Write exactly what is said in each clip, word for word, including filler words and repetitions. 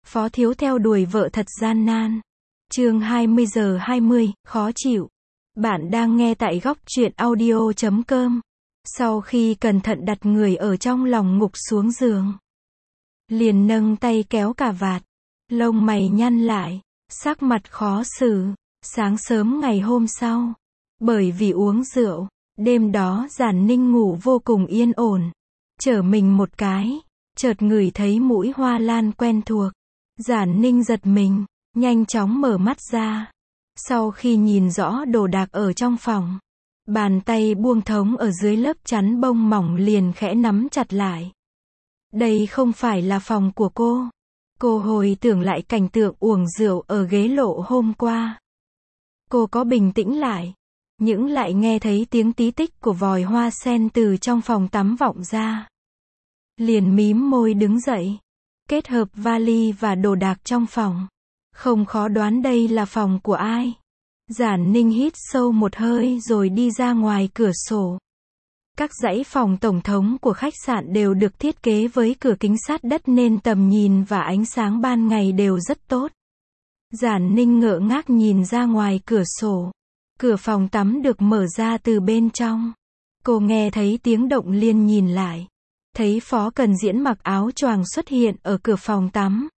Phó Thiếu theo đuổi vợ thật gian nan. Chương hai mươi giờ hai mươi, khó chịu. Bạn đang nghe tại góc truyện audio chấm com. Sau khi cẩn thận đặt người ở trong lòng ngục xuống giường, liền nâng tay kéo cà vạt, lông mày nhăn lại, sắc mặt khó xử. Sáng sớm ngày hôm sau, bởi vì uống rượu, đêm đó Giản Ninh ngủ vô cùng yên ổn. Trở mình một cái, chợt ngửi thấy mùi hoa lan quen thuộc. Giản Ninh giật mình, nhanh chóng mở mắt ra. Sau khi nhìn rõ đồ đạc ở trong phòng, bàn tay buông thõng ở dưới lớp chắn bông mỏng liền khẽ nắm chặt lại. Đây không phải là phòng của cô. Cô hồi tưởng lại cảnh tượng uống rượu ở ghế lộ hôm qua. Cô có bình tĩnh lại, nhưng lại nghe thấy tiếng tí tích của vòi hoa sen từ trong phòng tắm vọng ra. Liền mím môi đứng dậy, kết hợp vali và đồ đạc trong phòng. Không khó đoán đây là phòng của ai. Giản Ninh hít sâu một hơi rồi đi ra ngoài cửa sổ. Các dãy phòng tổng thống của khách sạn đều được thiết kế với cửa kính sát đất nên tầm nhìn và ánh sáng ban ngày đều rất tốt. Giản Ninh ngơ ngác nhìn ra ngoài cửa sổ. Cửa phòng tắm được mở ra từ bên trong. Cô nghe thấy tiếng động liền nhìn lại. Thấy Phó Cần Diễn mặc áo choàng xuất hiện ở cửa phòng tắm.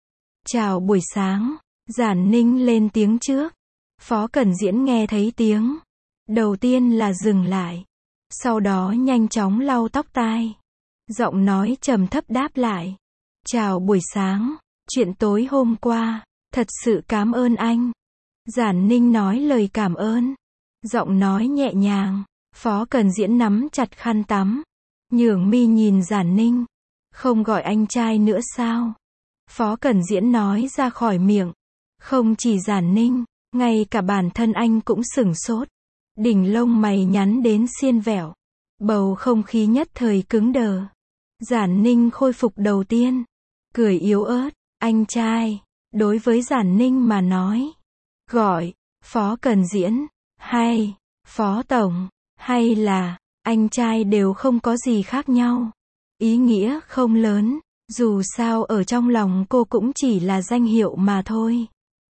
Chào buổi sáng. Giản Ninh lên tiếng trước. Phó Cần Diễn nghe thấy tiếng, đầu tiên là dừng lại, sau đó nhanh chóng lau tóc tai. Giọng nói trầm thấp đáp lại. Chào buổi sáng. Chuyện tối hôm qua, thật sự cảm ơn anh. Giản Ninh nói lời cảm ơn. Giọng nói nhẹ nhàng. Phó Cần Diễn nắm chặt khăn tắm, nhướng mi nhìn Giản Ninh. Không gọi anh trai nữa sao? Phó Cần Diễn nói ra khỏi miệng. Không chỉ Giản Ninh, ngay cả bản thân anh cũng sửng sốt. Đỉnh lông mày nhắn đến xiên vẹo. Bầu không khí nhất thời cứng đờ. Giản Ninh khôi phục đầu tiên, cười yếu ớt. Anh trai. Đối với Giản Ninh mà nói, gọi Phó Cần Diễn, hay Phó Tổng, hay là anh trai đều không có gì khác nhau. Ý nghĩa không lớn, dù sao ở trong lòng cô cũng chỉ là danh hiệu mà thôi.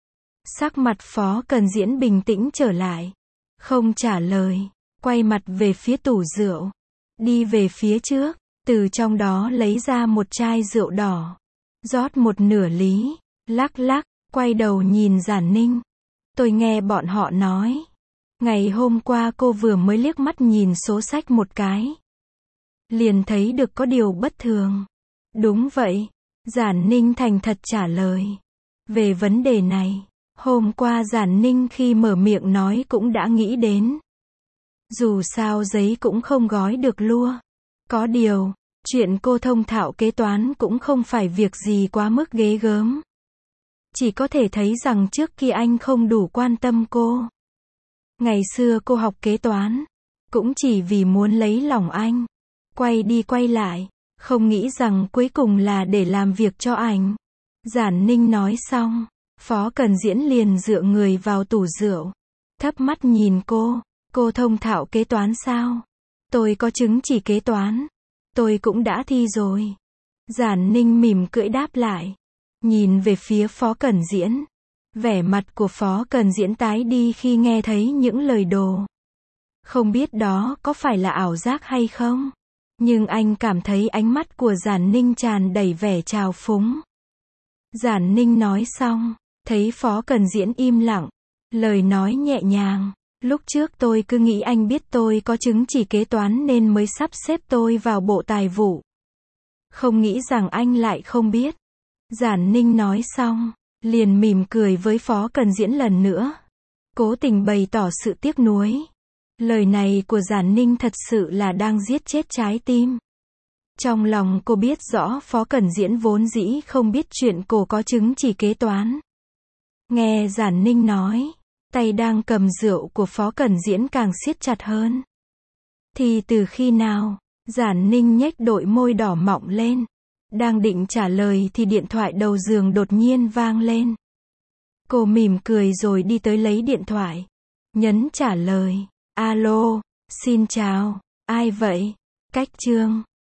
Sắc mặt Phó Cần Diễn bình tĩnh trở lại, không trả lời, quay mặt về phía tủ rượu, đi về phía trước, từ trong đó lấy ra một chai rượu đỏ, rót một nửa lý, lắc lắc, quay đầu nhìn Giản Ninh. Tôi nghe bọn họ nói, ngày hôm qua cô vừa mới liếc mắt nhìn số sách một cái, liền thấy được có điều bất thường. Đúng vậy, Giản Ninh thành thật trả lời. Về vấn đề này, hôm qua Giản Ninh khi mở miệng nói cũng đã nghĩ đến. Dù sao giấy cũng không gói được lua. Có điều, chuyện cô thông thạo kế toán cũng không phải việc gì quá mức ghê gớm. Chỉ có thể thấy rằng trước kia anh không đủ quan tâm cô. Ngày xưa cô học kế toán, cũng chỉ vì muốn lấy lòng anh. Quay đi quay lại, không nghĩ rằng cuối cùng là để làm việc cho anh. Giản Ninh nói xong, Phó Cần Diễn liền dựa người vào tủ rượu, thấp mắt nhìn cô. Cô thông thạo kế toán sao? Tôi có chứng chỉ kế toán. Tôi cũng đã thi rồi. Giản Ninh mỉm cười đáp lại. Nhìn về phía Phó Cần Diễn. Vẻ mặt của Phó Cần Diễn tái đi khi nghe thấy những lời đồ. Không biết đó có phải là ảo giác hay không? Nhưng anh cảm thấy ánh mắt của Giản Ninh tràn đầy vẻ trào phúng. Giản Ninh nói xong, thấy Phó Cần Diễn im lặng, lời nói nhẹ nhàng. Lúc trước tôi cứ nghĩ anh biết tôi có chứng chỉ kế toán nên mới sắp xếp tôi vào bộ tài vụ. Không nghĩ rằng anh lại không biết. Giản Ninh nói xong, liền mỉm cười với Phó Cần Diễn lần nữa, cố tình bày tỏ sự tiếc nuối. Lời này của Giản Ninh thật sự là đang giết chết trái tim. Trong lòng cô biết rõ Phó Cần Diễn vốn dĩ không biết chuyện cô có chứng chỉ kế toán. Nghe Giản Ninh nói, tay đang cầm rượu của Phó Cần Diễn càng siết chặt hơn. Thì từ khi nào? Giản Ninh nhếch đôi môi đỏ mọng lên. Đang định trả lời thì điện thoại đầu giường đột nhiên vang lên. Cô mỉm cười rồi đi tới lấy điện thoại. Nhấn trả lời. Alo, xin chào, ai vậy? Cách Trương.